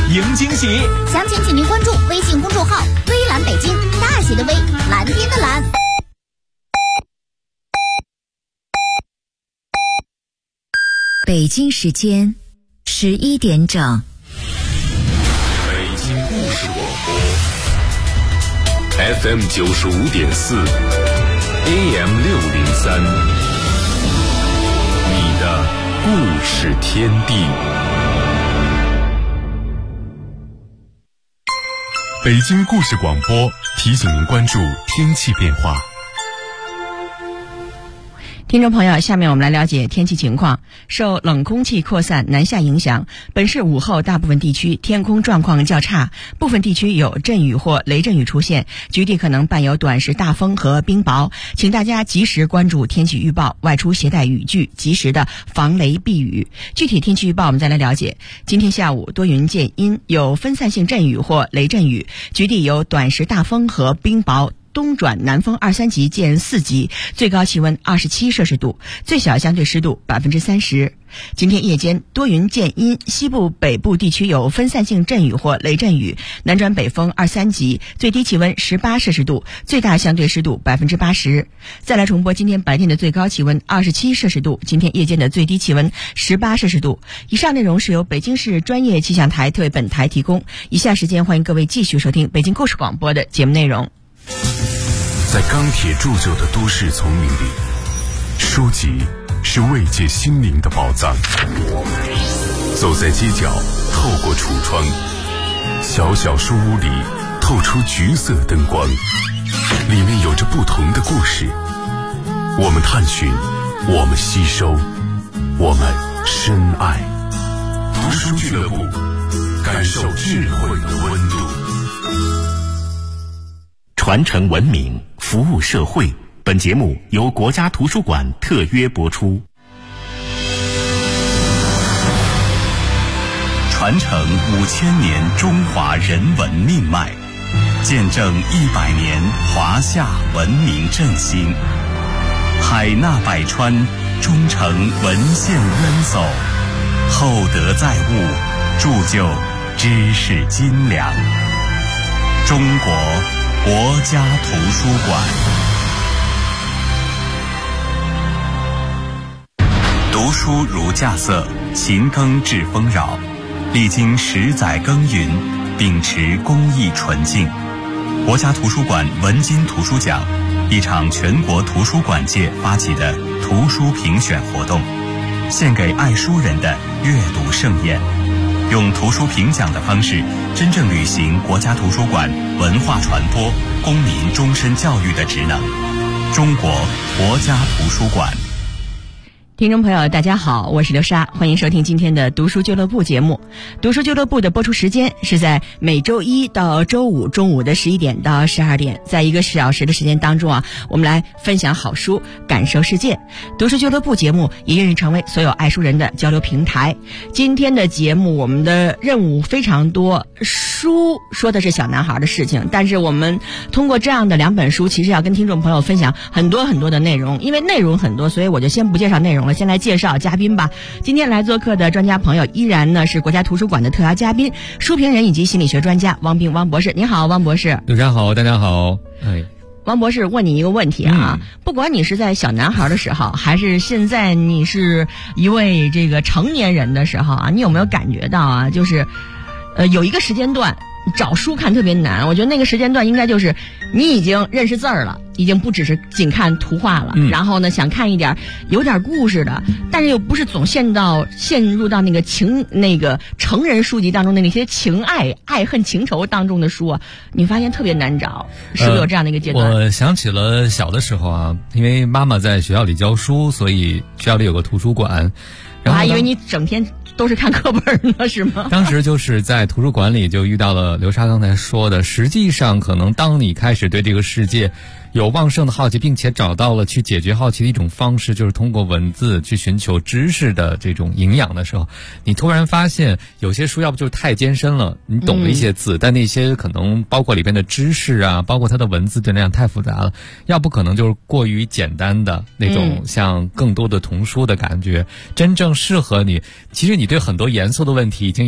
迎惊喜。 详情请您关注微信公众号“微蓝北京”，大写的微，蓝天的蓝。 北京时间11点整。 北京故事广播 FM 95.4 AM 603，你的故事天地。北京故事广播提醒您关注天气变化。 听众朋友，下面我们来了解天气情况。受冷空气扩散南下影响，本市午后大部分地区天空状况较差，部分地区有阵雨或雷阵雨出现，局地可能伴有短时大风和冰雹，请大家及时关注天气预报，外出携带雨具，及时的防雷避雨。具体天气预报我们再来了解。今天下午多云见阴，有分散性阵雨或雷阵雨，局地有短时大风和冰雹，东转南风2、3级见4级，最高气温27摄氏度，最小相对湿度30%。今天夜间多云见阴，西部北部地区有分散性阵雨或雷阵雨，南转北风2、3级，最低气温18摄氏度，最大相对湿度80%。再来重播今天白天的最高气温27摄氏度，今天夜间的最低气温18摄氏度。以上内容是由北京市专业气象台为本台提供。以下时间欢迎各位继续收听北京故事广播的节目内容。 在钢铁铸就的都市丛林里，书籍是慰藉心灵的宝藏。走在街角，透过橱窗，小小书屋里透出橘色灯光，里面有着不同的故事。我们探寻，我们吸收，我们深爱。读书俱乐部，感受智慧的温度。 传承文明，服务社会。本节目由国家图书馆特约播出。传承5000年中华人文命脉，见证100年华夏文明振兴。海纳百川，忠诚文献渊薮，厚德载物，铸就知识斤两。中国国家图书馆。读书如稼穑，勤耕致丰饶。历经10载耕耘，秉持公益纯净，国家图书馆文津图书奖，一场全国图书馆界发起的图书评选活动，献给爱书人的阅读盛宴。用图书评奖的方式，真正履行国家图书馆文化传播、公民终身教育的职能。中国国家图书馆。 听众朋友大家好，我是刘莎，欢迎收听今天的读书俱乐部节目。读书俱乐部的播出时间是在每周一到周五中午的11点到12点，在1个小时的时间当中我们来分享好书，感受世界。读书俱乐部节目也愿意成为所有爱书人的交流平台。今天的节目我们的任务非常多，书说的是小男孩的事情，但是我们通过这样的2本书，其实要跟听众朋友分享很多很多的内容。因为内容很多，所以我就先不介绍内容了，先来介绍嘉宾吧。今天来做客的专家朋友依然呢是国家图书馆的特邀嘉宾，书评人以及心理学专家汪斌汪博士。你好，汪博士。 大家好，大家好。 汪博士，问你一个问题不管你是在小男孩的时候，还是现在你是一位这个成年人的时候你有没有感觉到就是有一个时间段找书看特别难？我觉得那个时间段应该就是你已经认识字儿了，已经不只是仅看图画了，然后呢想看一点有点故事的，但是又不是总陷入到那个成人书籍当中的那些情爱恨情仇当中的书你发现特别难找，是不是有这样的一个阶段？ 我想起了小的时候因为妈妈在学校里教书，所以学校里有个图书馆。 我还以为你整天都是看课本呢，是吗？ 当时就是在图书馆里就遇到了刘莎刚才说的，实际上可能当你开始对这个世界有旺盛的好奇，并且找到了去解决好奇的一种方式，就是通过文字去寻求知识的这种营养的时候，你突然发现有些书要不就是太艰深了，你懂了一些字，但那些可能包括里边的知识包括它的文字对那样太复杂了，要不可能就是过于简单的那种像更多的童书的感觉。真正适合你，其实你对很多严肃的问题已经有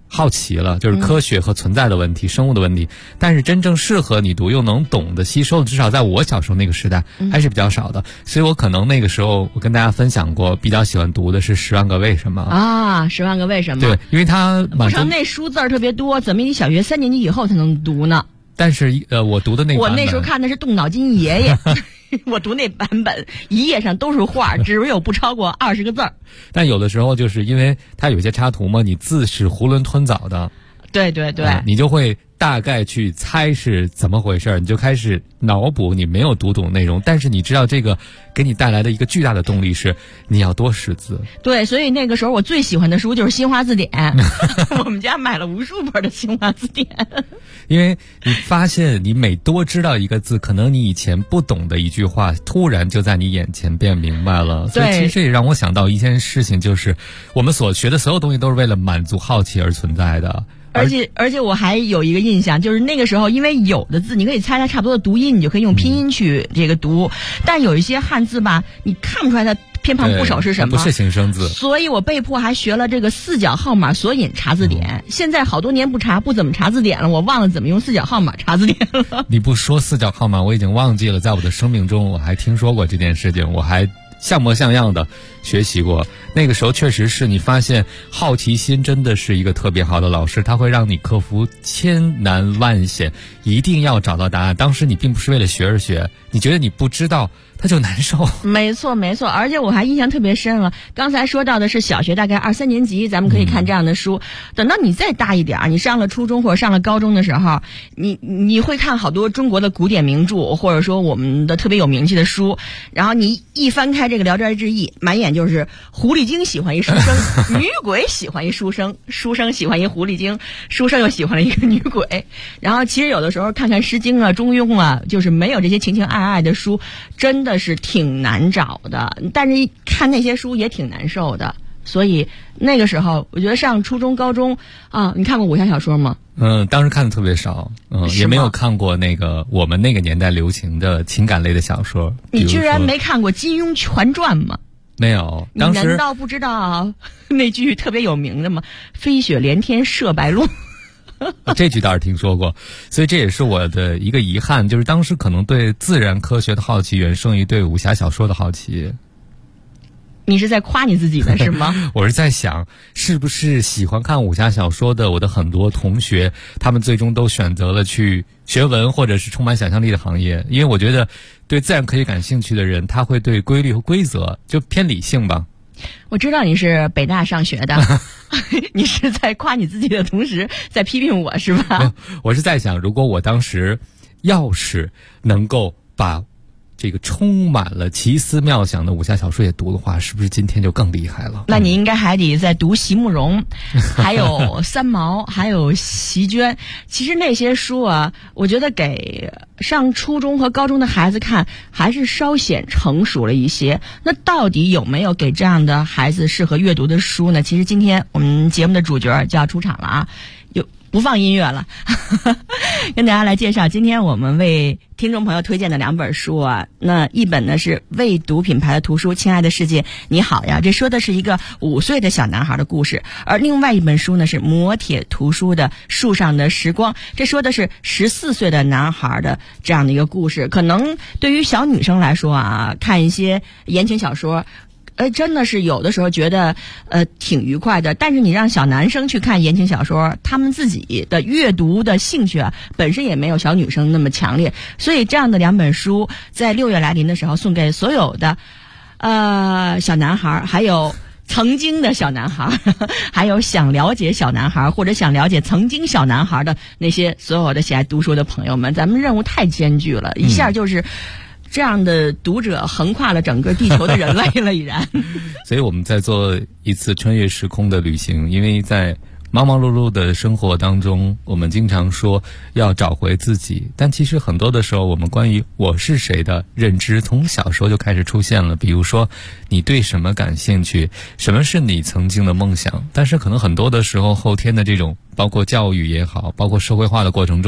好奇了，就是科学和存在的问题、生物的问题，但是真正适合你读又能懂得吸收的，至少在我小时候那个时代还是比较少的。所以我可能那个时候我跟大家分享过，比较喜欢读的是《10万个为什么》 啊，《10万个为什么》。 对，因为它不成那书字儿特别多，怎么你小学3年级以后才能读呢？ 但是我读的那个我那时候看的是动脑筋爷爷。我读那版本，一页上都是画，只有不超过20个字儿。 但有的时候就是因为它有些插图嘛，你字是囫囵吞枣的， 对对对， 你就会大概去猜是怎么回事，你就开始脑补你没有读懂内容，但是你知道这个给你带来的一个巨大的动力是你要多识字。 对，所以那个时候我最喜欢的书就是新华字典，我们家买了无数本的新华字典。 因为你发现你每多知道一个字，可能你以前不懂的一句话突然就在你眼前变明白了。所以其实也让我想到一件事情，就是我们所学的所有东西都是为了满足好奇而存在的。 而且我还有一个印象，就是那个时候因为有的字你可以猜它差不多的读音，你就可以用拼音去这个读，但有一些汉字吧你看不出来它偏旁部首是什么， 不是形声字， 所以我被迫还学了这个4角号码索引查字典。现在好多年不怎么查字典了，我忘了怎么用4角号码查字典了。 你不说4角号码我已经忘记了，在我的生命中我还听说过这件事情，我还像模像样的学习过。那个时候确实是你发现好奇心真的是一个特别好的老师，他会让你克服千难万险，一定要找到答案。当时你并不是为了学而学，你觉得你不知道他就难受。 没错没错，而且我还印象特别深了，刚才说到的是小学大概2、3年级咱们可以看这样的书，等到你再大一点，你上了初中或者上了高中的时候，你会看好多中国的古典名著，或者说我们的特别有名气的书，然后你一翻开这个聊斋志异，满眼就是狐狸精喜欢一书生，女鬼喜欢一书生，书生喜欢一狐狸精，书生又喜欢了一个女鬼。然后其实有的时候看看诗经啊中庸啊，就是没有这些情情爱爱的书真的是挺难找的，但是看那些书也挺难受的。所以那个时候我觉得上初中高中啊，你看过武侠小说吗？ 当时看的特别少，也没有看过那个我们那个年代流行的情感类的小说。 你居然没看过金庸全传吗？ 没有。 你难道不知道那句特别有名的吗？飞雪连天射白鹿。 这句倒是听说过，所以这也是我的一个遗憾，就是当时可能对自然科学的好奇远胜于对武侠小说的好奇。 你是在夸你自己的是吗？ 我是在想，是不是喜欢看武侠小说的我的很多同学，他们最终都选择了去学文或者是充满想象力的行业。因为我觉得对自然科学感兴趣的人，他会对规律和规则就偏理性吧。 我知道你是北大上学的，你是在夸你自己的同时在批评我是吧？ 我是在想，如果我当时要是能够把这个充满了奇思妙想的武侠小说也读的话，是不是今天就更厉害了？ 那你应该还得再读席慕容，还有三毛，还有席绢。其实那些书啊，我觉得给上初中和高中的孩子看还是稍显成熟了一些。那到底有没有给这样的孩子适合阅读的书呢？其实今天我们节目的主角就要出场了啊，不放音乐了跟大家来介绍今天我们为听众朋友推荐的2本书啊。那一本呢是未读品牌的图书《亲爱的世界你好呀》，这说的是一个5岁的小男孩的故事，而另外一本书呢是磨铁图书的《树上的时光》，这说的是14岁的男孩的这样的一个故事。可能对于小女生来说啊，看一些言情小说真的是有的时候觉得挺愉快的，但是你让小男生去看言情小说，他们自己的阅读的兴趣啊，本身也没有小女生那么强烈，所以这样的2本书在6月来临的时候送给所有的小男孩，还有曾经的小男孩，还有想了解小男孩或者想了解曾经小男孩的那些所有的喜爱读书的朋友们，咱们任务太艰巨了，一下就是这样的读者横跨了整个地球的人类了已然。 所以我们在做一次穿越时空的旅行，因为在忙忙碌碌的生活当中，我们经常说要找回自己，但其实很多的时候我们关于我是谁的认知从小时候就开始出现了。比如说你对什么感兴趣，什么是你曾经的梦想，但是可能很多的时候后天的这种包括教育也好，包括社会化的过程中，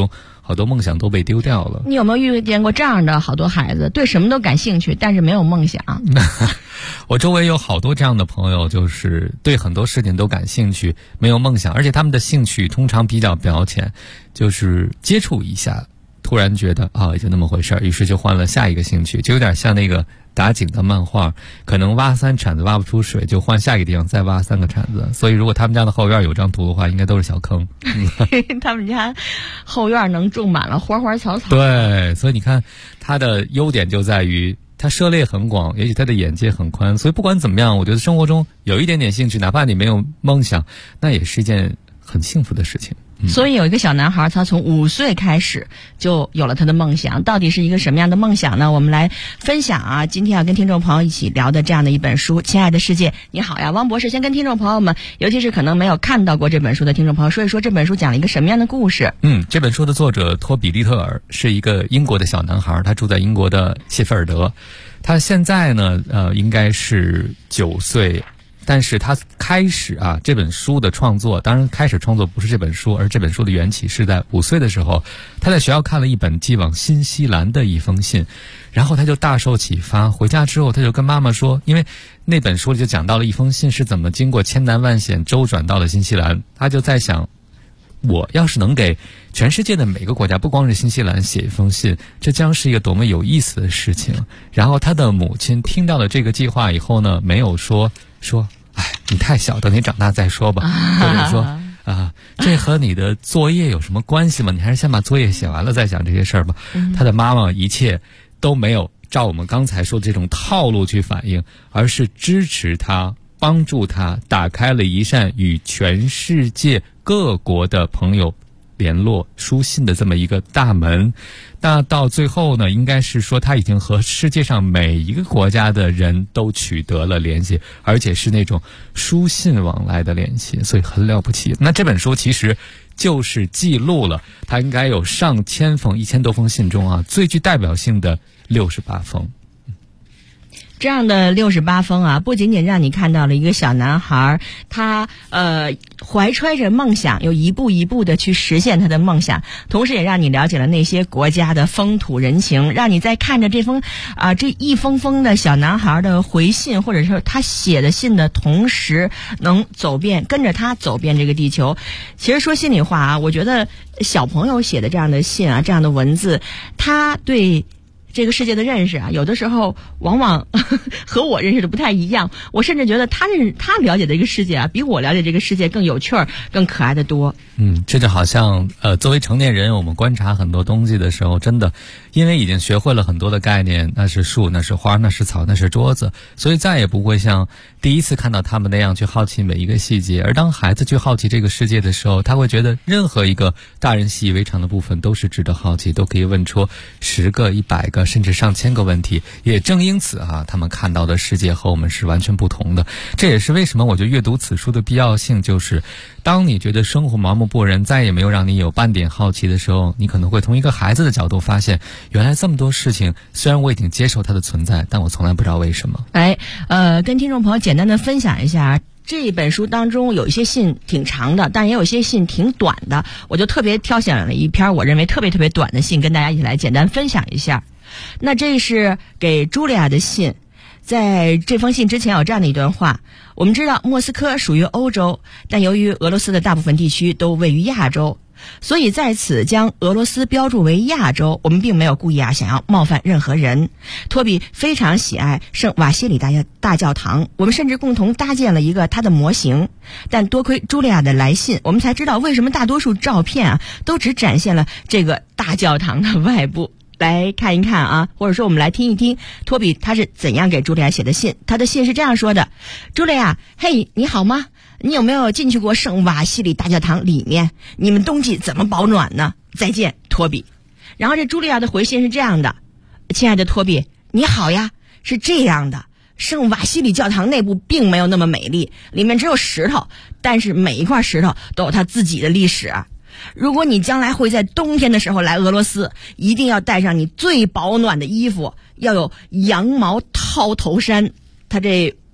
好多梦想都被丢掉了。 你有没有遇见过这样的好多孩子，对什么都感兴趣，但是没有梦想？ 我周围有好多这样的朋友，就是对很多事情都感兴趣，没有梦想，而且他们的兴趣通常比较表浅，就是接触一下，突然觉得也就那么回事儿，于是就换了下一个兴趣，就有点像那个打井的漫画，可能挖3铲子挖不出水，就换下一个地方再挖3个铲子。所以如果他们家的后院有张图的话，应该都是小坑。 他们家后院能种满了花花草草。 对，所以你看他的优点就在于他涉猎很广，也许他的眼界很宽，所以不管怎么样，我觉得生活中有一点点兴趣，哪怕你没有梦想，那也是一件很幸福的事情。 所以有一个小男孩，他从5岁开始就有了他的梦想，到底是一个什么样的梦想呢？我们来分享啊，今天要跟听众朋友一起聊的这样的一本书《亲爱的世界你好呀》。汪博士先跟听众朋友们，尤其是可能没有看到过这本书的听众朋友，说一说这本书讲了一个什么样的故事。 这本书的作者托比利特尔是一个英国的小男孩，他住在英国的谢菲尔德，他现在呢应该是9岁。但是他开始这本书的创作，当然开始创作不是这本书，而这本书的缘起是在5岁的时候，他在学校看了一本寄往新西兰的一封信，然后他就大受启发，回家之后他就跟妈妈说，因为那本书里就讲到了一封信是怎么经过千难万险周转到了新西兰，他就在想，我要是能给全世界的每个国家，不光是新西兰写一封信，这将是一个多么有意思的事情。然后他的母亲听到了这个计划以后呢，没有说你太小，等你长大再说吧，或者说这和你的作业有什么关系吗？你还是先把作业写完了再讲这些事儿吧。他的妈妈一切都没有照我们刚才说的这种套路去反应，而是支持他，帮助他，打开了一扇与全世界各国的朋友联络书信的这么一个大门。那到最后呢，应该是说他已经和世界上每一个国家的人都取得了联系，而且是那种书信往来的联系，所以很了不起。那这本书其实就是记录了他应该有上千封1000多封信中最具代表性的68封。 这样的68封不仅仅让你看到了一个小男孩，他怀揣着梦想，又一步一步的去实现他的梦想，同时也让你了解了那些国家的风土人情，让你在看着这一封封的小男孩的回信，或者是他写的信的同时，能跟着他走遍这个地球。其实说心里话我觉得小朋友写的这样的信这样的文字，他对这个世界的认识有的时候往往和我认识的不太一样。我甚至觉得他了解的这个世界比我了解这个世界更有趣儿、更可爱的多。 这就好像作为成年人，我们观察很多东西的时候，真的因为已经学会了很多的概念，那是树，那是花，那是草，那是桌子，所以再也不会像第一次看到他们那样去好奇每一个细节。而当孩子去好奇这个世界的时候，他会觉得任何一个大人习以为常的部分都是值得好奇，都可以问出10个、100个甚至上千个问题。也正因此他们看到的世界和我们是完全不同的。这也是为什么我觉得阅读此书的必要性，就是当你觉得生活麻木不仁，再也没有让你有半点好奇的时候，你可能会从一个孩子的角度发现，原来这么多事情虽然我已经接受它的存在，但我从来不知道为什么。 跟听众朋友简单的分享一下，这本书当中有一些信挺长的，但也有一些信挺短的，我就特别挑选了一篇我认为特别特别短的信，跟大家一起来简单分享一下。那这是给茱莉亚的信，在这封信之前有这样的一段话：我们知道莫斯科属于欧洲，但由于俄罗斯的大部分地区都位于亚洲，所以在此将俄罗斯标注为亚洲。我们并没有故意想要冒犯任何人。托比非常喜爱圣瓦西里大教堂，我们甚至共同搭建了一个他的模型。但多亏茱莉亚的来信，我们才知道为什么大多数照片都只展现了这个大教堂的外部。来看一看或者说我们来听一听托比他是怎样给茱莉亚写的信。他的信是这样说的：茱莉亚，嘿，你好吗？你有没有进去过圣瓦西里大教堂里面？你们冬季怎么保暖呢？再见，托比。然后这茱莉亚的回信是这样的：亲爱的托比，你好呀，是这样的，圣瓦西里教堂内部并没有那么美丽，里面只有石头，但是每一块石头都有它自己的历史。如果你将来会在冬天的时候来俄罗斯，一定要带上你最保暖的衣服，要有羊毛套头衫。他这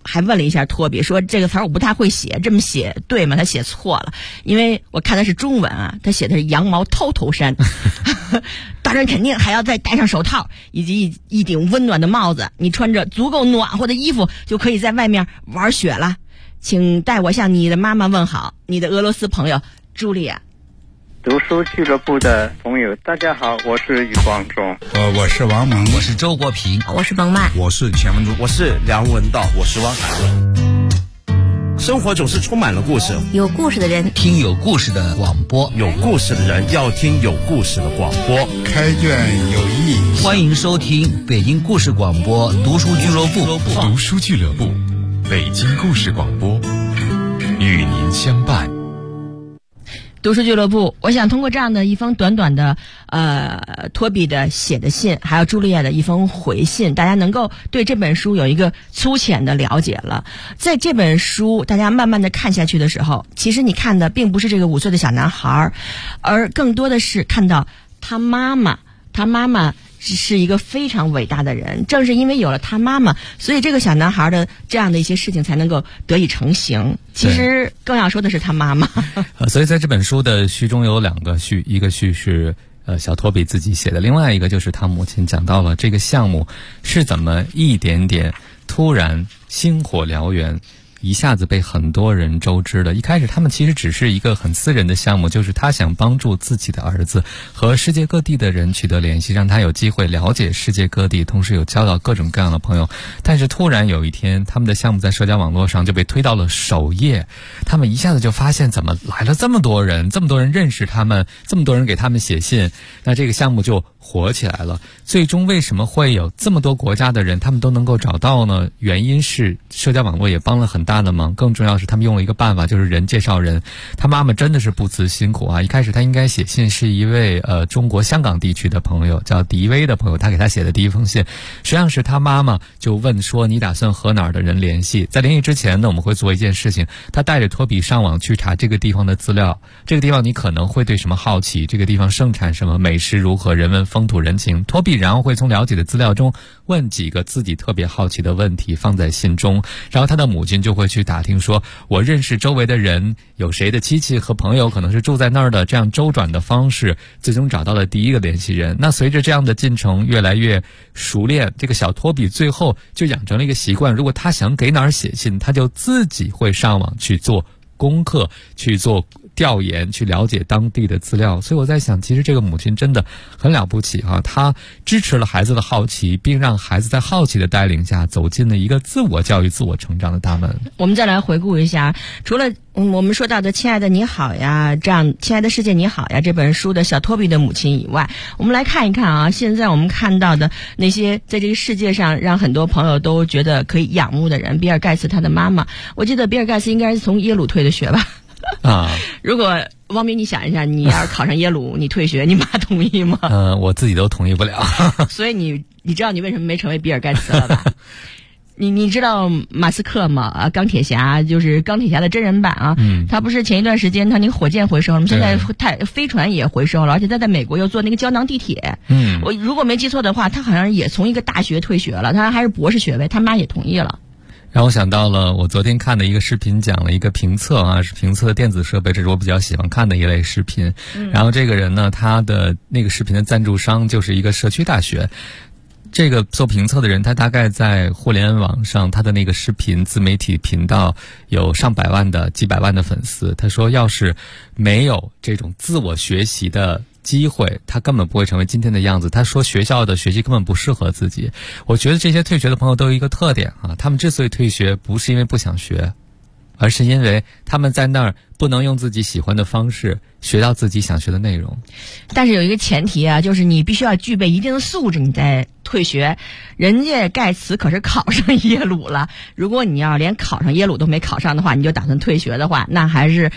还问了一下托比，说这个词儿我不太会写，这么写对吗？他写错了，因为我看的是中文啊，他写的是羊毛套头衫。当然肯定还要再戴上手套以及一顶温暖的帽子，你穿着足够暖和的衣服就可以在外面玩雪了。请代我向你的妈妈问好，你的俄罗斯朋友茱莉亚。 读书俱乐部的朋友大家好，我是余光中。 我是王蒙， 我是周国平， 我是冯曼， 我是钱文珠， 我是梁文道，我是汪海伦。生活总是充满了故事， 有故事的人听有故事的广播， 有故事的人要听有故事的广播。 开卷有益， 欢迎收听北京故事广播读书俱乐部。 读书俱乐部，北京故事广播，与您相伴。 读书俱乐部，我想通过这样的一封短短的托比的写的信，还有茱莉亚的一封回信，大家能够对这本书有一个粗浅的了解了。在这本书大家慢慢的看下去的时候，其实你看的并不是这个5岁的小男孩，而更多的是看到他妈妈是一个非常伟大的人，正是因为有了他妈妈，所以这个小男孩的这样的一些事情才能够得以成型。其实更要说的是他妈妈。 所以在这本书的序中有2个序，一个序是小托比自己写的，另外一个就是他母亲讲到了这个项目是怎么一点点突然星火燎原，一下子被很多人周知的。一开始他们其实只是一个很私人的项目，就是他想帮助自己的儿子和世界各地的人取得联系，让他有机会了解世界各地，同时有交到各种各样的朋友。但是突然有一天，他们的项目在社交网络上就被推到了首页，他们一下子就发现怎么来了这么多人，这么多人认识他们，这么多人给他们写信，那这个项目就火起来了。最终为什么会有这么多国家的人他们都能够找到呢？原因是社交网络也帮了很大的忙，更重要是他们用了一个办法，就是人介绍人。他妈妈真的是不辞辛苦啊！一开始他应该写信是一位中国香港地区的朋友，叫迪威的朋友，他给他写的第一封信，实际上是他妈妈就问说你打算和哪儿的人联系。在联系之前呢，我们会做一件事情，他带着托比上网去查这个地方的资料，这个地方你可能会对什么好奇，这个地方盛产什么，美食如何，人文风土人情。托比然后会从了解的资料中问几个自己特别好奇的问题放在信中，然后他的母亲就会去打听说我认识周围的人有谁的亲戚和朋友可能是住在那儿的，这样周转的方式最终找到了第一个联系人。那随着这样的进程越来越熟练，这个小托比最后就养成了一个习惯，如果他想给哪儿写信，他就自己会上网去做功课，去做调研，去了解当地的资料。所以我在想，其实这个母亲真的很了不起啊，她支持了孩子的好奇，并让孩子在好奇的带领下走进了一个自我教育自我成长的大门。 我们再来回顾一下，除了我们说到的亲爱的你好呀，这样亲爱的世界你好呀这本书的小托比的母亲以外，我们来看一看啊，现在我们看到的那些在这个世界上让很多朋友都觉得可以仰慕的人，比尔盖茨他的妈妈，我记得比尔盖茨应该是从耶鲁退的学吧。如果汪明你想一下，你要是考上耶鲁你退学，你妈同意吗？ 我自己都同意不了。 所以你知道你为什么没成为比尔盖茨了吧？你知道马斯克吗？钢铁侠就是钢铁侠的真人版啊。他不是前一段时间他那个火箭回收了吗？现在飞船也回收了，而且他在美国又做那个胶囊地铁。我如果没记错的话，他好像也从一个大学退学了，他还是博士学位，他妈也同意了。 让我想到了我昨天看的一个视频，讲了一个评测啊，是评测电子设备，这是我比较喜欢看的一类视频。然后这个人呢，他的那个视频的赞助商就是一个社区大学。这个做评测的人，他大概在互联网上，他的那个视频自媒体频道有上百万的、几百万的粉丝。他说，要是没有这种自我学习的机会，他根本不会成为今天的样子。他说学校的学习根本不适合自己。我觉得这些退学的朋友都有一个特点啊，他们之所以退学，不是因为不想学，而是因为他们在那儿不能用自己喜欢的方式学到自己想学的内容。 但是有一个前提啊，就是你必须要具备一定的素质，你再退学。人家盖茨可是考上耶鲁了，如果你要连考上耶鲁都没考上的话，你就打算退学的话，那还是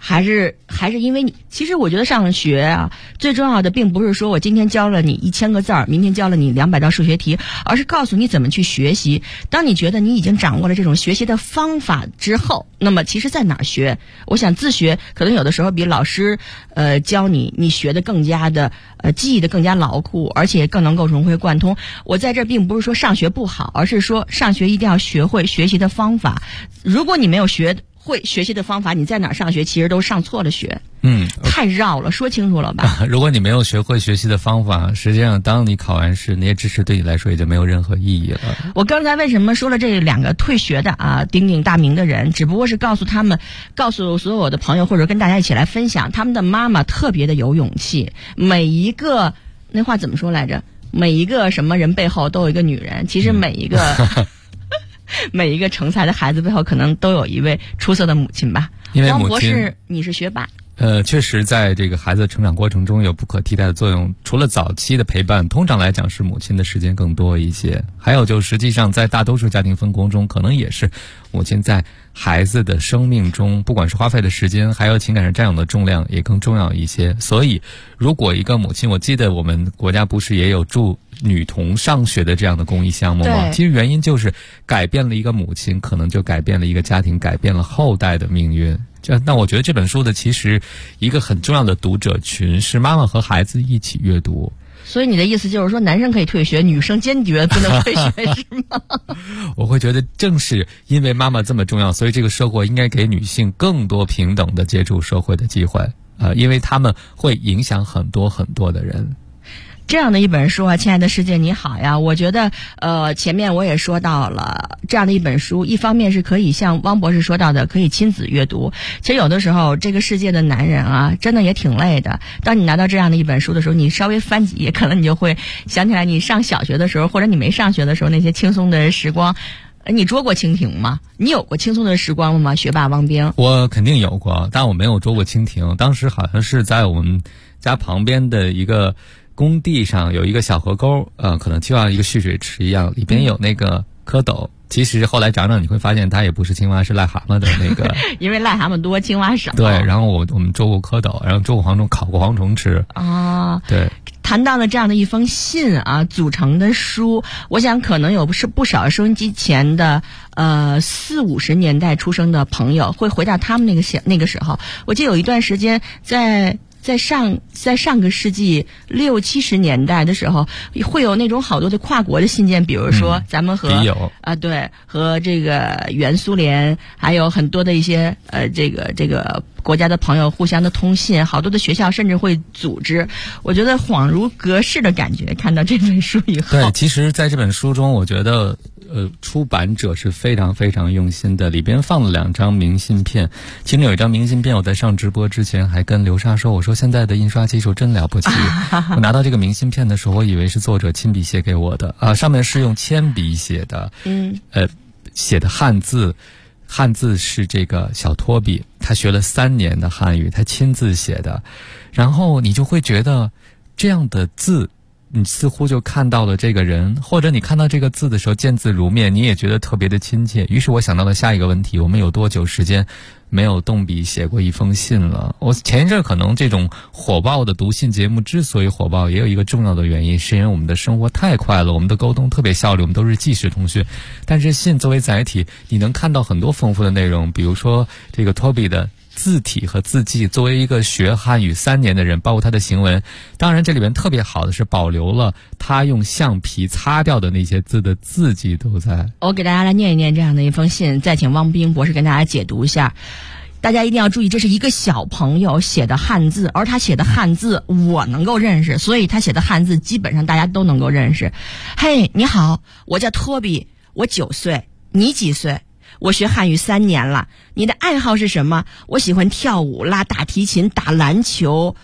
还是因为你，其实我觉得上学啊，最重要的并不是说我今天教了你1000个字儿，明天教了你200道数学题，而是告诉你怎么去学习。当你觉得你已经掌握了这种学习的方法之后，那么其实在哪儿学？我想自学可能有的时候比老师教你学的更加的记忆的更加牢固，而且更能够融会贯通。我在这并不是说上学不好，而是说上学一定要学会学习的方法。如果你没有学会学习的方法，你在哪儿上学其实都上错了学。太绕了，说清楚了吧？ 如果你没有学会学习的方法，实际上当你考完试，那些知识对你来说也就没有任何意义了。 我刚才为什么说了这2个退学的啊鼎鼎大名的人，只不过是告诉所有我的朋友，或者跟大家一起来分享，他们的妈妈特别的有勇气。每一个那话怎么说来着？每一个什么人背后都有一个女人。其实每一个每一个成才的孩子背后可能都有一位出色的母亲吧。 因为汪博士，你是学霸。 确实在这个孩子成长过程中有不可替代的作用。除了早期的陪伴，通常来讲是母亲的时间更多一些。还有就实际上在大多数家庭分工中，可能也是母亲在孩子的生命中，不管是花费的时间，还有情感上占有的重量也更重要一些。所以如果一个母亲，我记得我们国家不是也有助女童上学的这样的公益项目吗？其实原因就是改变了一个母亲，可能就改变了一个家庭，改变了后代的命运。那我觉得这本书的其实一个很重要的读者群是妈妈和孩子一起阅读。 所以你的意思就是说男生可以退学，女生坚决不能退学是吗？ 我会觉得正是因为妈妈这么重要，所以这个社会应该给女性更多平等的接触社会的机会，因为她们会影响很多很多的人。 这样的一本书啊，亲爱的世界你好呀，我觉得前面我也说到了，这样的一本书一方面是可以像汪博士说到的可以亲子阅读。其实有的时候这个世界的男人啊真的也挺累的，当你拿到这样的一本书的时候，你稍微翻几页，可能你就会想起来你上小学的时候，或者你没上学的时候那些轻松的时光。你捉过蜻蜓吗？你有过轻松的时光吗？学霸汪冰。 我肯定有过，但我没有捉过蜻蜓。当时好像是在我们家旁边的一个工地上有一个小河沟，可能就像一个蓄水池一样，里边有那个蝌蚪。其实后来找找你会发现它也不是青蛙，是癞蛤蟆的那个。 因为癞蛤蟆多，青蛙少。 对，然后我们捉过蝌蚪，然后捉过蝗虫，烤过蝗虫吃。对。 谈到了这样的一封信啊组成的书，我想可能有不少收音机前的40-50年代出生的朋友会回到他们那个时候。我记得有一段时间在上个世纪60-70年代的时候，会有那种好多的跨国的信件，比如说咱们和和这个原苏联，还有很多的一些这个国家的朋友互相的通信，好多的学校甚至会组织。我觉得恍如隔世的感觉，看到这本书以后。 对，其实在这本书中，我觉得出版者是非常非常用心的，里边放了2张明信片，其中有一张明信片，我在上直播之前还跟刘莎说，我说现在的印刷技术真了不起。我拿到这个明信片的时候，我以为是作者亲笔写给我的上面是用铅笔写的，写的汉字是这个小托比，他学了3年的汉语，他亲自写的，然后你就会觉得这样的字，你似乎就看到了这个人，或者你看到这个字的时候见字如面，你也觉得特别的亲切。于是我想到了下一个问题，我们有多久时间没有动笔写过一封信了？我前一阵可能这种火爆的读信节目之所以火爆，也有一个重要的原因，是因为我们的生活太快了，我们的沟通特别效率，我们都是即时通讯。但是信作为载体，你能看到很多丰富的内容，比如说这个 Toby 的字体和字迹，作为一个学汉语3年的人，包括他的行文，当然这里面特别好的是保留了他用橡皮擦掉的那些字的字迹都在。 我给大家来念一念这样的一封信，再请汪冰博士跟大家解读一下。大家一定要注意，这是一个小朋友写的汉字，而他写的汉字我能够认识，所以他写的汉字基本上大家都能够认识。嘿，你好，我叫托比，我9岁，你几岁？我学汉语3年了，你的爱好是什么？我喜欢跳舞、拉大提琴、打篮球，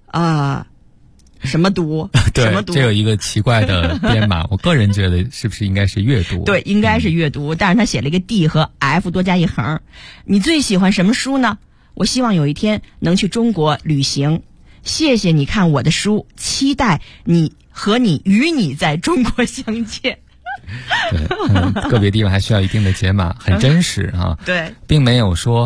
什么读？ 对， 什么读？ 这有一个奇怪的编码，我个人觉得是不是应该是阅读？ 对，应该是阅读，但是他写了一个 D 和 F 多加一横。你最喜欢什么书呢？我希望有一天能去中国旅行。谢谢你看我的书，期待你与你在中国相见。 对，个别地方还需要一定的解码，很真实啊。 对， 并没有说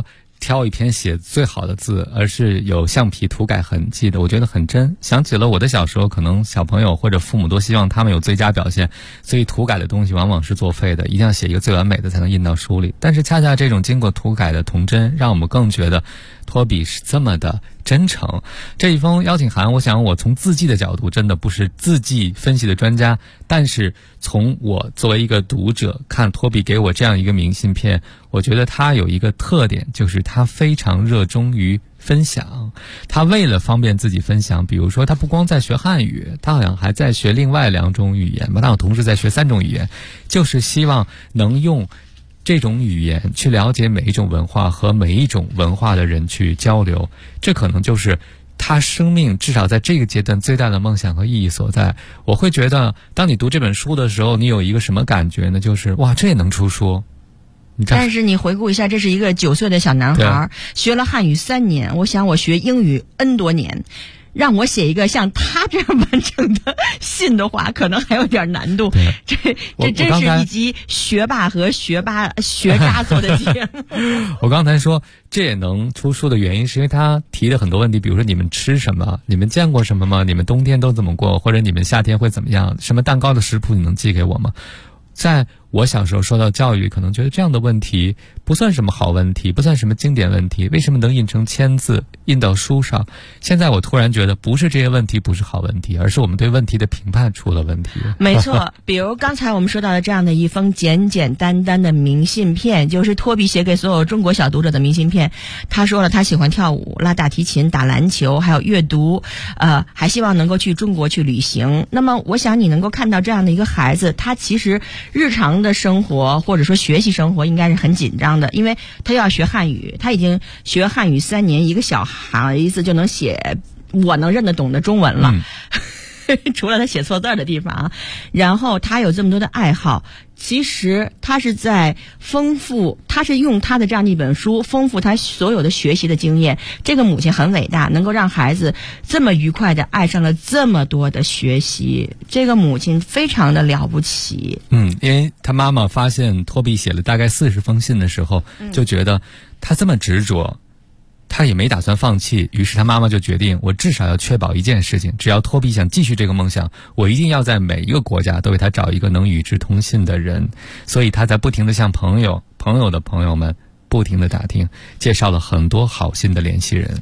挑一篇写最好的字，而是有橡皮涂改痕迹的，我觉得很真。想起了我的小时候，可能小朋友或者父母都希望他们有最佳表现，所以涂改的东西往往是作废的，一定要写一个最完美的才能印到书里。但是恰恰这种经过涂改的童真，让我们更觉得托比是这么的真诚。这一封邀请函，我想我从字迹的角度真的不是字迹分析的专家，但是从我作为一个读者看托比给我这样一个明信片，我觉得他有一个特点，就是他非常热衷于分享。他为了方便自己分享，比如说他不光在学汉语，他好像还在学另外2种语言吧，他同时在学3种语言，就是希望能用这种语言去了解每一种文化和每一种文化的人去交流。这可能就是他生命至少在这个阶段最大的梦想和意义所在。我会觉得当你读这本书的时候，你有一个什么感觉呢？就是哇，这也能出书。 但是你回顾一下，这是一个9岁的小男孩，学了汉语3年，我想我学英语 N 多年，让我写一个像他这样完整的信的话，可能还有点难度。这真是一集学霸和学渣做的节目。 我刚才说这也能出书的原因，是因为他提了很多问题，比如说你们吃什么，你们见过什么吗？你们冬天都怎么过，或者你们夏天会怎么样？什么蛋糕的食谱你能寄给我吗？在我小时候受到教育，可能觉得这样的问题不算什么好问题，不算什么经典问题，为什么能印成签字印到书上？现在我突然觉得不是这些问题不是好问题，而是我们对问题的评判出了问题。 没错，比如刚才我们说到的这样的一封简简单单的明信片，就是托比写给所有中国小读者的明信片。他说了他喜欢跳舞、拉大提琴、打篮球，还有阅读，还希望能够去中国去旅行。那么我想你能够看到这样的一个孩子，他其实日常的生活或者说学习生活应该是很紧张的，因为他要学汉语，他已经学汉语3年，一个小孩子就能写我能认得懂的中文了。除了他写错字的地方，然后他有这么多的爱好，其实他是在丰富，他是用他的这样的一本书丰富他所有的学习的经验。这个母亲很伟大，能够让孩子这么愉快的爱上了这么多的学习，这个母亲非常的了不起。 因为他妈妈发现托比写了大概40封信的时候，就觉得他这么执着，他也没打算放弃，于是他妈妈就决定，我至少要确保一件事情，只要托比想继续这个梦想，我一定要在每一个国家都为他找一个能与之通信的人。所以他在不停地向朋友的朋友们不停地打听，介绍了很多好心的联系人。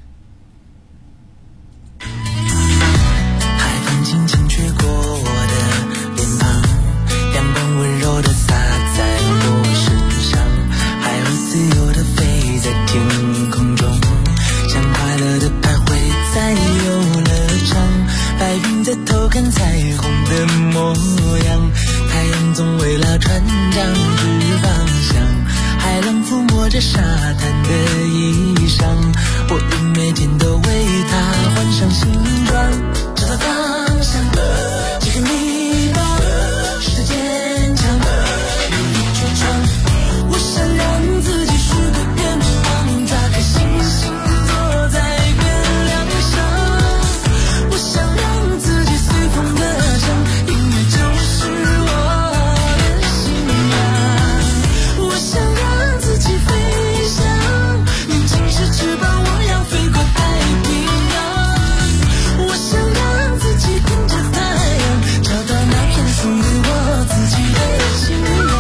海风轻轻吹过我的脸庞，阳光温柔地洒在我身上，海鸥自由地飞在天空中，像快乐的徘徊在游乐场，白云在偷看彩虹的模样，太阳总为了船长指方向，海浪抚摸着沙滩的衣裳，我愿每天都为它换上新装，找到方向，解开迷茫，是坚强，努力去闯，我想让自己是个愿望，抓开星星坐在月亮上，我想让自己随风歌唱，音乐就是我的信仰，我想让自己飞翔，年轻时翅膀我要飞过太平洋，我想让自己跟着太阳，找到那片属于我自己的信仰。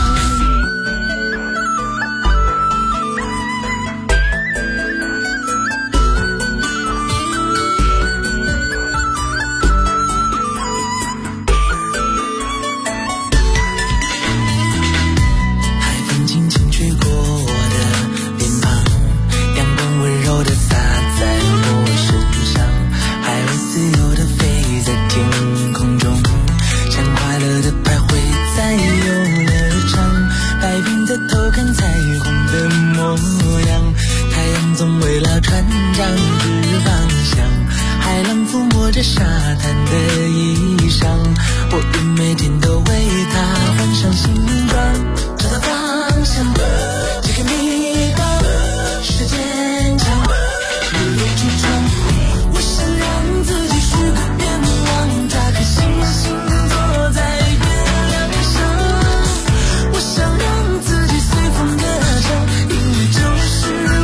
海风轻轻吹过我的脸庞，阳光温柔地洒在我身上，海鸥自由地飞在天空中，像快乐的徘徊在游乐场，白云在偷看彩虹的模样，太阳总为了船长指方向，海浪抚摸着沙滩的衣裳，我愿每天都为它换上新装，找到方向，解开迷茫，是坚强，努力去闯，我想让自己是个愿望，抓开星星坐在月亮上，我想让自己随风歌唱，音乐就是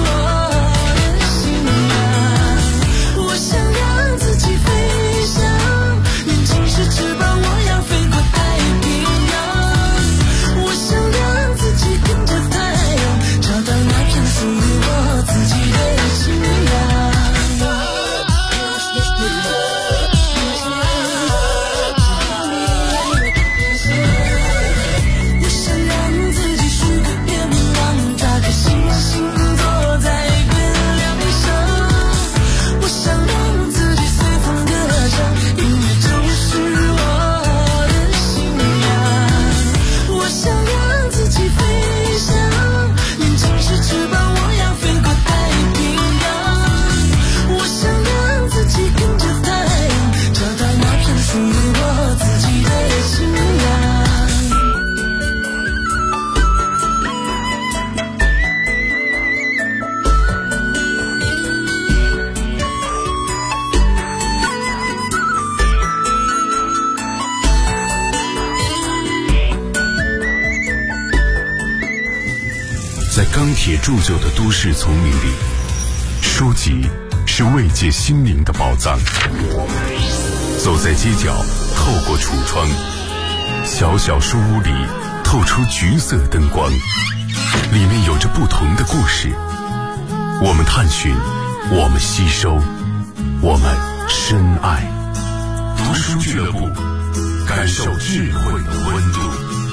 钢铁铸就的都市丛林里，书籍是慰藉心灵的宝藏。走在街角，透过橱窗，小小书屋里透出橘色灯光，里面有着不同的故事。我们探寻，我们吸收，我们深爱。读书俱乐部，感受智慧的温度。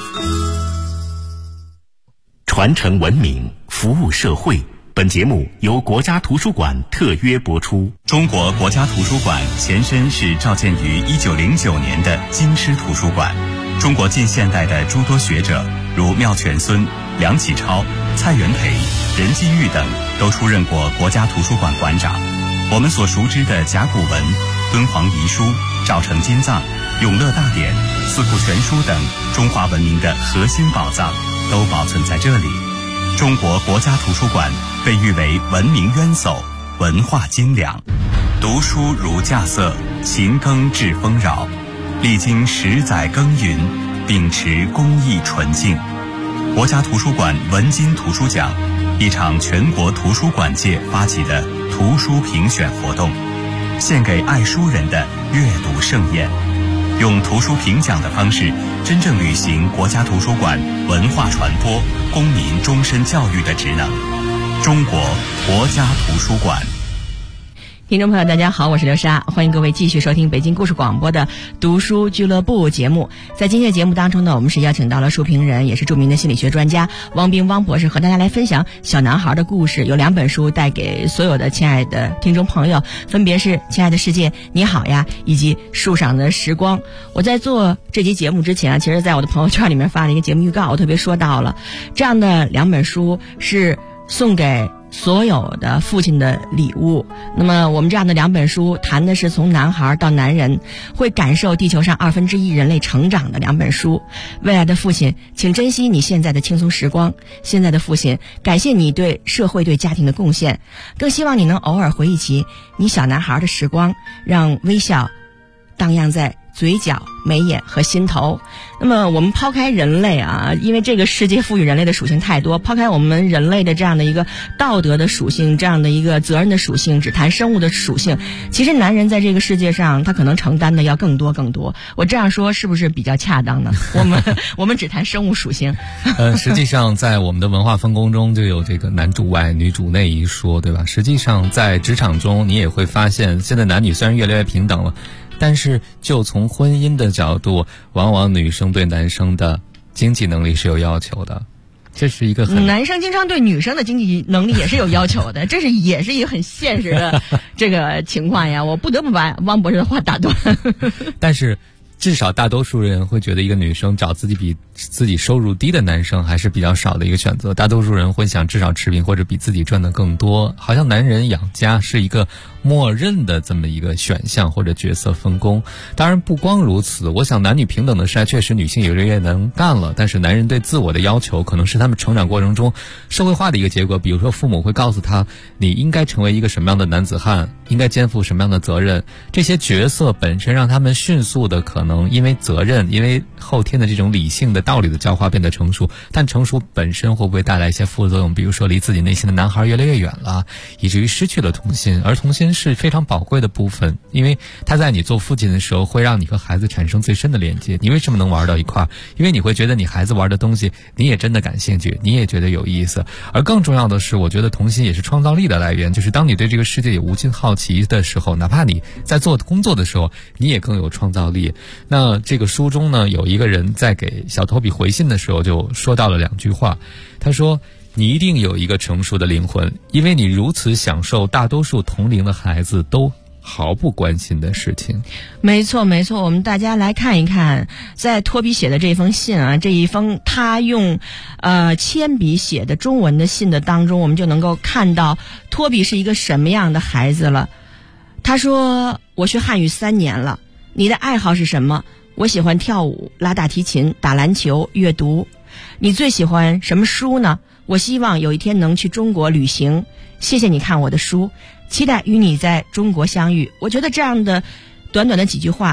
传承文明，服务社会。本节目由国家图书馆特约播出。 中国国家图书馆前身是召建于1909年的京师图书馆。中国近现代的诸多学者，如妙泉孙、梁启超、蔡元培、任继玉等，都出任过国家图书馆馆长。我们所熟知的甲骨文、敦煌遗书、赵城金藏、永乐大典、四库全书等中华文明的核心宝藏都保存在这里。中国国家图书馆被誉为文明渊薮，文化精良。读书如稼穑，勤耕致丰饶。历经10载耕耘，秉持公益纯净。国家图书馆文津图书奖，一场全国图书馆界发起的图书评选活动，献给爱书人的阅读盛宴。用图书评奖的方式，真正履行国家图书馆文化传播、公民终身教育的职能。中国国家图书馆。 听众朋友大家好，我是刘莎，欢迎各位继续收听北京故事广播的读书俱乐部节目。在今天的节目当中呢，我们是邀请到了书评人，也是著名的心理学专家汪冰汪博士，和大家来分享小男孩的故事。有2本书带给所有的亲爱的听众朋友，分别是《亲爱的世界你好呀》以及《树上的时光》。我在做这期节目之前其实在我的朋友圈里面发了一个节目预告，我特别说到了这样的2本书是送给所有的父亲的礼物。那么我们这样的2本书谈的是从男孩到男人，会感受地球上1/2人类成长的2本书。未来的父亲，请珍惜你现在的轻松时光；现在的父亲，感谢你对社会对家庭的贡献，更希望你能偶尔回忆起你小男孩的时光，让微笑荡漾在嘴角、眉眼和心头。那么我们抛开人类啊，因为这个世界赋予人类的属性太多，抛开我们人类的这样的一个道德的属性，这样的一个责任的属性，只谈生物的属性，其实男人在这个世界上他可能承担的要更多。我这样说是不是比较恰当呢？我们只谈生物属性。 实际上在我们的文化分工中就有这个男主外女主内一说，对吧？实际上在职场中你也会发现，现在男女虽然越来越平等了，但是就从婚姻的角度，往往女生对男生的经济能力是有要求的，这是一个男生经常对女生的经济能力也是有要求的，这也是一个很现实的这个情况呀。我不得不把汪博士的话打断。 但是至少大多数人会觉得一个女生找自己比自己收入低的男生还是比较少的一个选择，大多数人会想至少持平或者比自己赚的更多，好像男人养家是一个默认的这么一个选项或者角色分工。当然不光如此，我想男女平等的事确实女性越来越能干了，但是男人对自我的要求可能是他们成长过程中社会化的一个结果。比如说父母会告诉他，你应该成为一个什么样的男子汉，应该肩负什么样的责任，这些角色本身让他们迅速的可能因为责任，因为后天的这种理性的道理的教化变得成熟，但成熟本身会不会带来一些副作用？比如说离自己内心的男孩越来越远了，以至于失去了童心。而童心是非常宝贵的部分，因为他在你做父亲的时候会让你和孩子产生最深的连接。你为什么能玩到一块儿？因为你会觉得你孩子玩的东西你也真的感兴趣，你也觉得有意思。而更重要的是，我觉得童心也是创造力的来源，就是当你对这个世界有无尽好奇的时候，哪怕你在做工作的时候你也更有创造力。那这个书中呢，有一个人在给小托比回信的时候就说到了2句话。他说，你一定有一个成熟的灵魂，因为你如此享受大多数同龄的孩子都毫不关心的事情。 没错，我们大家来看一看，在托比写的这封信啊，这一封他用铅笔写的中文的信的当中，我们就能够看到托比是一个什么样的孩子了。他说，我学汉语3年了，你的爱好是什么？我喜欢跳舞、拉大提琴、打篮球、阅读。你最喜欢什么书呢？我希望有一天能去中国旅行。谢谢你看我的书，期待与你在中国相遇。我觉得这样的短短的几句话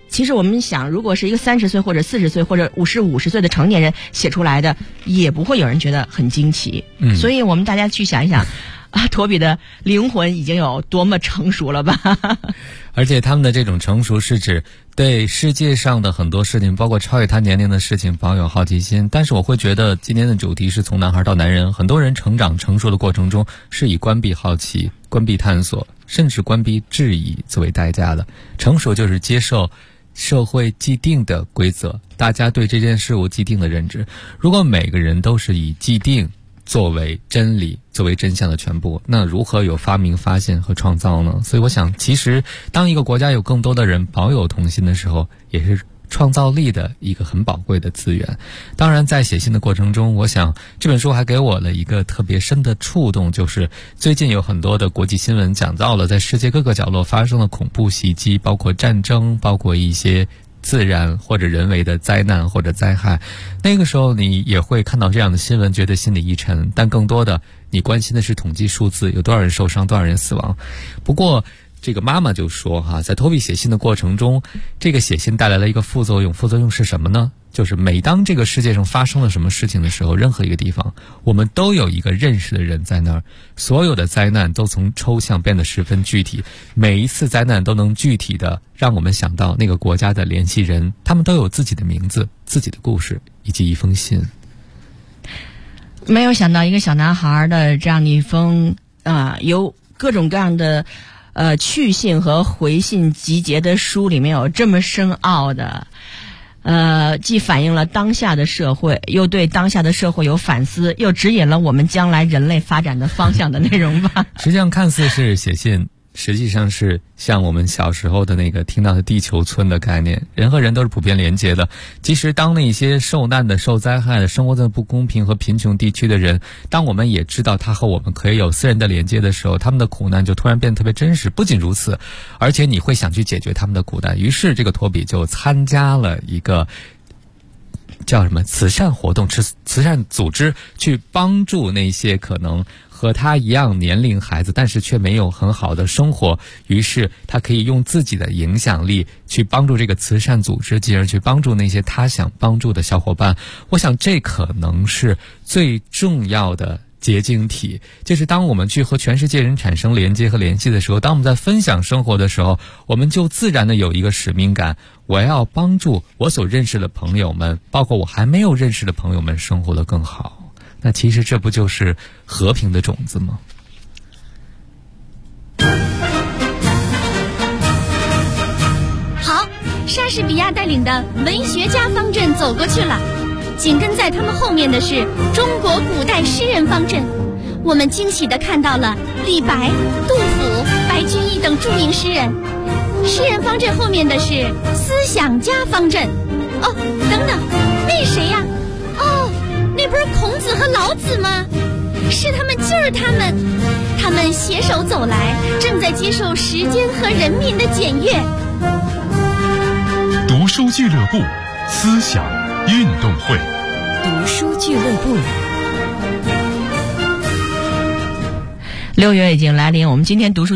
其实我们想，如果是一个30岁或者40岁或者50岁的成年人写出来的，也不会有人觉得很惊奇。所以我们大家去想一想，托比的灵魂已经有多么成熟了吧？ 而且他们的这种成熟是指对世界上的很多事情，包括超越他年龄的事情保有好奇心。但是我会觉得今天的主题是从男孩到男人，很多人成长成熟的过程中是以关闭好奇、关闭探索，甚至关闭质疑作为代价的。成熟就是接受社会既定的规则，大家对这件事物既定的认知。如果每个人都是以既定作为真理、作为真相的全部，那如何有发明、发现和创造呢？所以我想，其实当一个国家有更多的人保有童心的时候，也是创造力的一个很宝贵的资源。当然在写信的过程中，我想这本书还给我了一个特别深的触动，就是最近有很多的国际新闻讲到了在世界各个角落发生的恐怖袭击，包括战争，包括一些自然或者人为的灾难或者灾害。那个时候你也会看到这样的新闻，觉得心里一沉，但更多的你关心的是统计数字，有多少人受伤，多少人死亡。不过这个妈妈就说在托比写信的过程中，这个写信带来了一个副作用。副作用是什么呢？就是每当这个世界上发生了什么事情的时候，任何一个地方我们都有一个认识的人在那儿，所有的灾难都从抽象变得十分具体，每一次灾难都能具体的让我们想到那个国家的联系人，他们都有自己的名字、自己的故事以及一封信。 没有想到一个小男孩的这样的一封由各种各样的去信和回信集结的书里面有这么深奥的既反映了当下的社会，又对当下的社会有反思，又指引了我们将来人类发展的方向的内容吧。 实际上看似是写信，实际上是像我们小时候的那个听到的地球村的概念，人和人都是普遍连接的。其实当那些受难的、受灾害的、生活在不公平和贫穷地区的人，当我们也知道他和我们可以有私人的连接的时候，他们的苦难就突然变得特别真实。不仅如此，而且你会想去解决他们的苦难。于是这个托比就参加了一个叫什么慈善活动、慈善组织，去帮助那些可能和他一样年龄孩子，但是却没有很好的生活。于是他可以用自己的影响力去帮助这个慈善组织，进而去帮助那些他想帮助的小伙伴。我想这可能是最重要的结晶体，就是当我们去和全世界人产生连接和联系的时候，当我们在分享生活的时候，我们就自然的有一个使命感，我要帮助我所认识的朋友们，包括我还没有认识的朋友们生活得更好。那其实这不就是和平的种子吗？ 好，莎士比亚带领的文学家方阵走过去了，紧跟在他们后面的是中国古代诗人方阵。我们惊喜地看到了李白、杜甫、白居易等著名诗人。诗人方阵后面的是思想家方阵。哦，等等，那谁呀？那不是孔子和老子吗？是他们，就是他们，他们携手走来，正在接受时间和人民的检阅。 读书俱乐部思想运动会， 读书俱乐部。 6月已经来临，我们今天读书